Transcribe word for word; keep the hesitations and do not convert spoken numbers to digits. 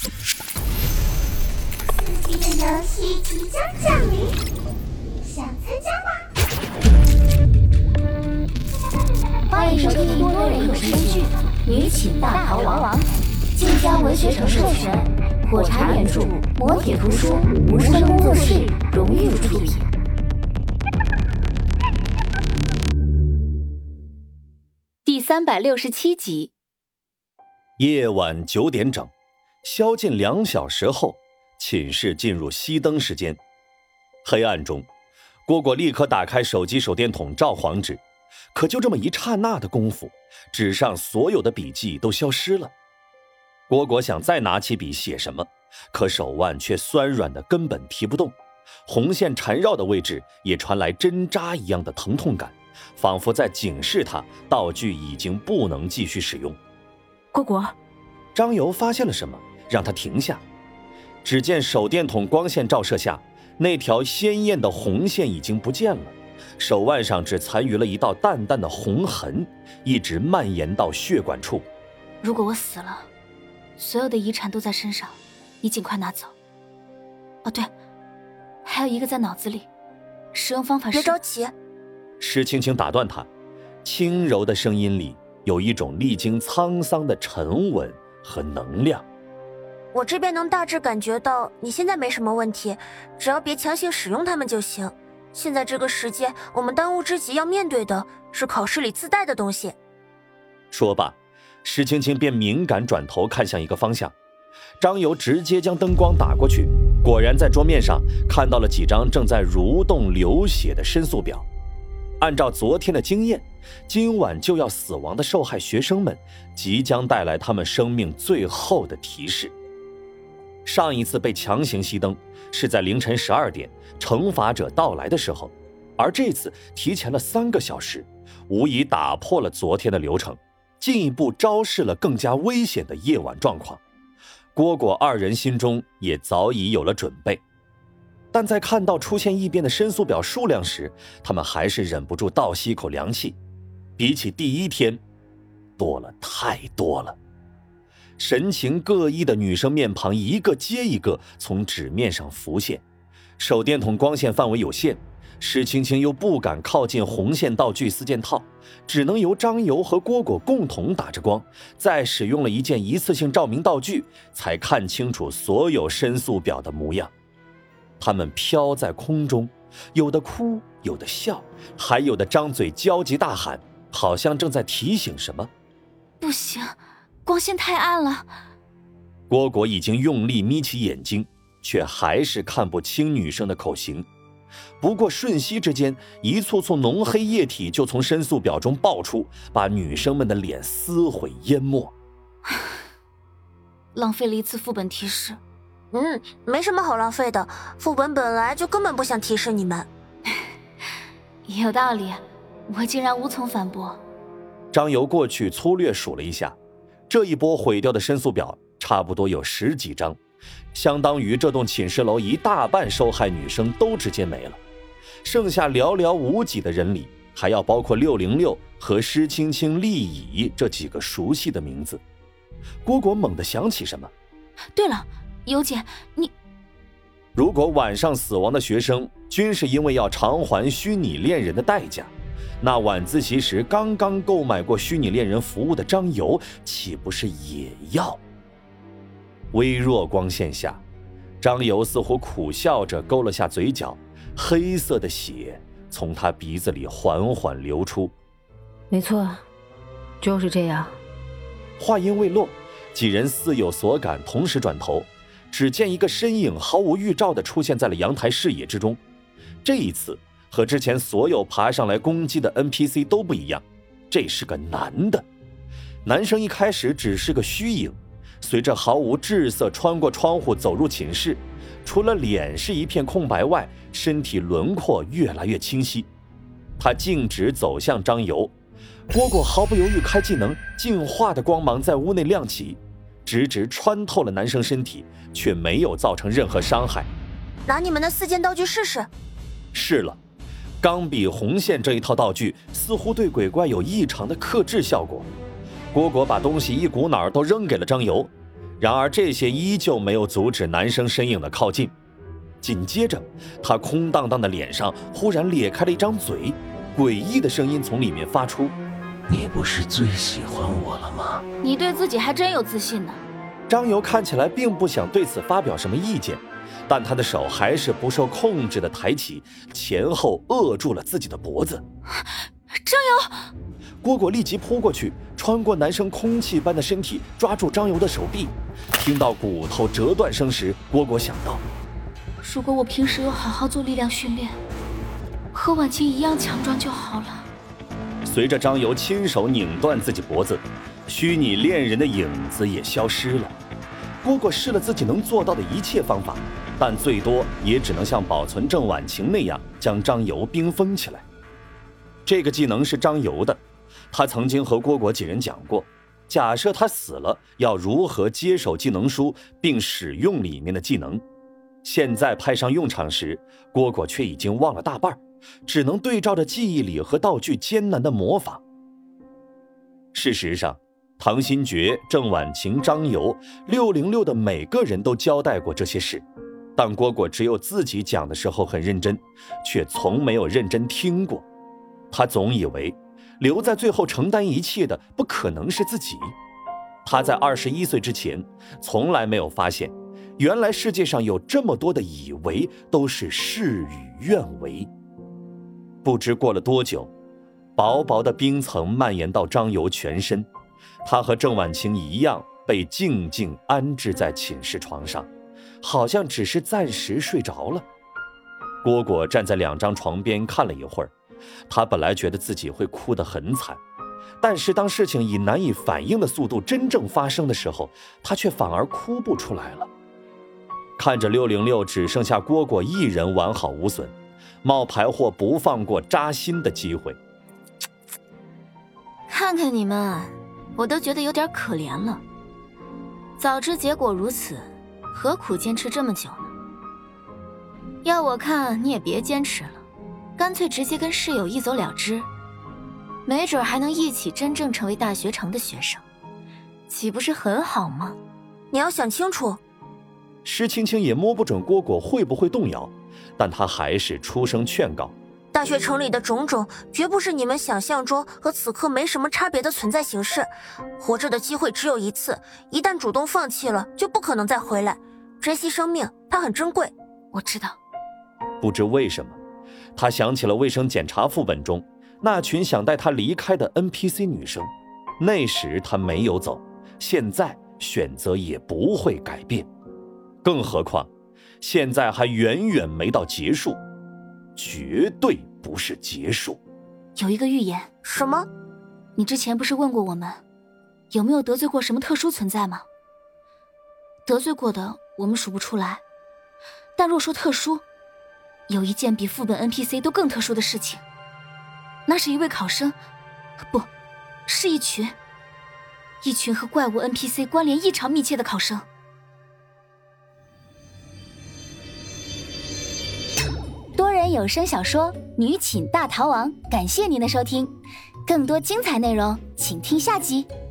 刺激的游戏即将降临，想参加吗？ 欢迎收听多人有声剧《女寝大逃亡》，晋江文学城授权，火柴原著，磨铁图书，无声工作室荣誉出品。 第三百六十七集。 夜晚九点整，宵禁两小时后，寝室进入熄灯时间。黑暗中，蝈蝈立刻打开手机手电筒照黄纸，可就这么一刹那的功夫，纸上所有的笔记都消失了。蝈蝈想再拿起笔写什么，可手腕却酸软的根本提不动，红线缠绕的位置也传来针扎一样的疼痛感，仿佛在警示他道具已经不能继续使用。 蝈蝈， 张游发现了什么，让他停下。只见手电筒光线照射下，那条鲜艳的红线已经不见了，手腕上只残余了一道淡淡的红痕，一直蔓延到血管处。 如果我死了，所有的遗产都在身上，你尽快拿走。哦对，还有一个在脑子里，使用方法是…… 别着急。 施青青打断他，轻柔的声音里有一种历经沧桑的沉稳和能量。 我这边能大致感觉到你现在没什么问题，只要别强行使用它们就行。现在这个时间，我们当务之急要面对的是考试里自带的东西。 说罢，施青青便敏感转头看向一个方向。张游直接将灯光打过去，果然在桌面上看到了几张正在蠕动流血的申诉表。按照昨天的经验，今晚就要死亡的受害学生们即将带来他们生命最后的提示。上一次被强行熄灯是在凌晨十二点，惩罚者到来的时候，而这次提前了三个小时，无疑打破了昨天的流程，进一步昭示了更加危险的夜晚状况。蝈蝈二人心中也早已有了准备，但在看到出现异变的申诉表数量时，他们还是忍不住倒吸一口凉气。比起第一天，多了太多了。神情各异的女生面庞一个接一个从纸面上浮现，手电筒光线范围有限，施青青又不敢靠近红线道具四件套，只能由张游和蝈蝈共同打着光，再使用了一件一次性照明道具，才看清楚所有申诉表的模样。他们飘在空中，有的哭，有的笑，还有的张嘴焦急大喊，好像正在提醒什么。 不行，光线太暗了。 蝈蝈已经用力眯起眼睛，却还是看不清女生的口型。不过瞬息之间，一簇簇浓黑液体就从申诉表中爆出，把女生们的脸撕毁淹没。 浪费了一次副本提示。 嗯，没什么好浪费的，副本本来就根本不想提示你们。 也有道理，我竟然无从反驳。 张游过去粗略数了一下，这一波毁掉的申诉表差不多有十几张，相当于这栋寝室楼一大半受害女生都直接没了。剩下寥寥无几的人里，还要包括六零六和施青青、厉乙这几个熟悉的名字。蝈蝈猛地想起什么， 对了，尤姐，你如果晚上死亡的学生均是因为要偿还虚拟恋人的代价，那晚自习时刚刚购买过虚拟恋人服务的张游岂不是也要？微弱光线下，张游似乎苦笑着勾了下嘴角，黑色的血从他鼻子里缓缓流出。 没错，就是这样。 话音未落，几人似有所感，同时转头，只见一个身影毫无预兆地出现在了阳台视野之中。这一次和之前所有爬上来攻击的 N P C 都不一样，这是个男的。男生一开始只是个虚影，随着毫无滞色穿过窗户走入寝室，除了脸是一片空白外，身体轮廓越来越清晰。他径直走向张游，蝈蝈毫不犹豫开技能，净化的光芒在屋内亮起，直直穿透了男生身体，却没有造成任何伤害。 拿你们的四件道具试试。 是了，钢笔红线这一套道具似乎对鬼怪有异常的克制效果。蝈蝈把东西一股脑儿都扔给了张游， 然而这些依旧没有阻止男生身影的靠近。紧接着，他空荡荡的脸上忽然裂开了一张嘴，诡异的声音从里面发出： 你不是最喜欢我了吗？ 你对自己还真有自信呢。 张游看起来并不想对此发表什么意见，但他的手还是不受控制地抬起，前后扼住了自己的脖子。 张游！ 蝈蝈立即扑过去，穿过男生空气般的身体，抓住张游的手臂。听到骨头折断声时，蝈蝈想到， 如果我平时有好好做力量训练，和婉晴一样强壮就好了。 随着张游亲手拧断自己脖子，虚拟恋人的影子也消失了。蝈蝈试了自己能做到的一切方法，但最多也只能像保存郑婉晴那样将张游冰封起来。这个技能是张游的，他曾经和蝈蝈几人讲过，假设他死了，要如何接手技能书并使用里面的技能。现在派上用场时，蝈蝈却已经忘了大半，只能对照着记忆里和道具艰难的模仿。事实上，唐新觉、郑婉晴、张游、六零六的每个人都交代过这些事，但蝈蝈只有自己讲的时候很认真，却从没有认真听过。他总以为留在最后承担一切的不可能是自己。他在二十一岁之前从来没有发现，原来世界上有这么多的以为都是事与愿违。不知过了多久，薄薄的冰层蔓延到张游全身，他和郑婉晴一样被静静安置在寝室床上，好像只是暂时睡着了。蝈蝈站在两张床边看了一会儿，他本来觉得自己会哭得很惨，但是当事情以难以反应的速度真正发生的时候，他却反而哭不出来了。看着六零六只剩下蝈蝈一人完好无损，冒牌货不放过扎心的机会。 看看你们，我都觉得有点可怜了。早知结果如此，何苦坚持这么久呢？要我看，你也别坚持了，干脆直接跟室友一走了之，没准还能一起真正成为大学城的学生，岂不是很好吗？你要想清楚。 施青青也摸不准蝈蝈会不会动摇，但她还是出声劝告。 大学城里的种种绝不是你们想象中和此刻没什么差别的存在形式，活着的机会只有一次，一旦主动放弃了就不可能再回来，珍惜生命它很珍贵。 我知道。 不知为什么，他想起了卫生检查副本中那群想带他离开的 N P C 女生，那时他没有走，现在选择也不会改变。更何况现在还远远没到结束，绝对不是结束。 有一个预言。 什么？ 你之前不是问过我们有没有得罪过什么特殊存在吗？得罪过的我们数不出来，但若说特殊，有一件比副本 N P C 都更特殊的事情，那是一位考生，不，是一群一群和怪物 N P C 关联异常密切的考生。 多人有声小说《女寝大逃亡》，感谢您的收听，更多精彩内容请听下集。